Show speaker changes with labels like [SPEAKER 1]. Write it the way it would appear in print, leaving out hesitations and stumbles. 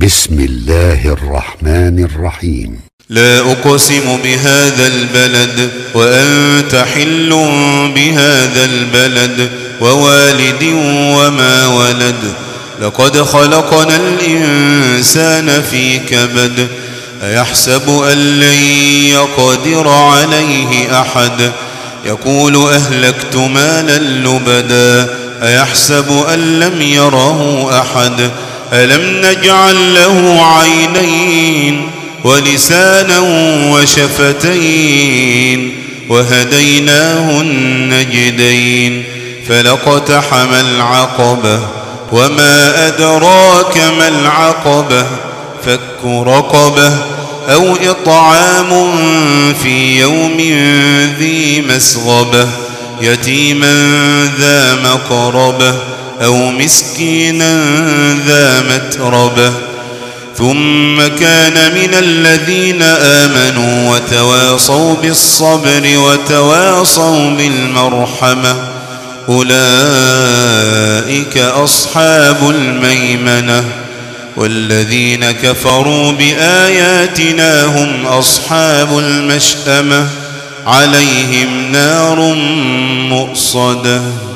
[SPEAKER 1] بسم الله الرحمن الرحيم.
[SPEAKER 2] لا أقسم بهذا البلد وأنت حل بهذا البلد ووالد وما ولد. لقد خلقنا الإنسان في كبد. أيحسب أن لن يقدر عليه أحد. يقول أهلكت مالا لبدا. أيحسب أن لم يره أحد. ألم نجعل له عينين ولسانا وشفتين وهديناه النجدين. فلاقتحم العقبة وما أدراك ما العقبة. فك رقبة أو إطعام في يوم ذي مسغبة يتيما ذا مقربة أو مسكينا ذا متربة. ثم كان من الذين آمنوا وتواصوا بالصبر وتواصوا بالمرحمة أولئك أصحاب الميمنة. والذين كفروا بآياتنا هم أصحاب المشأمة عليهم نار مؤصدة.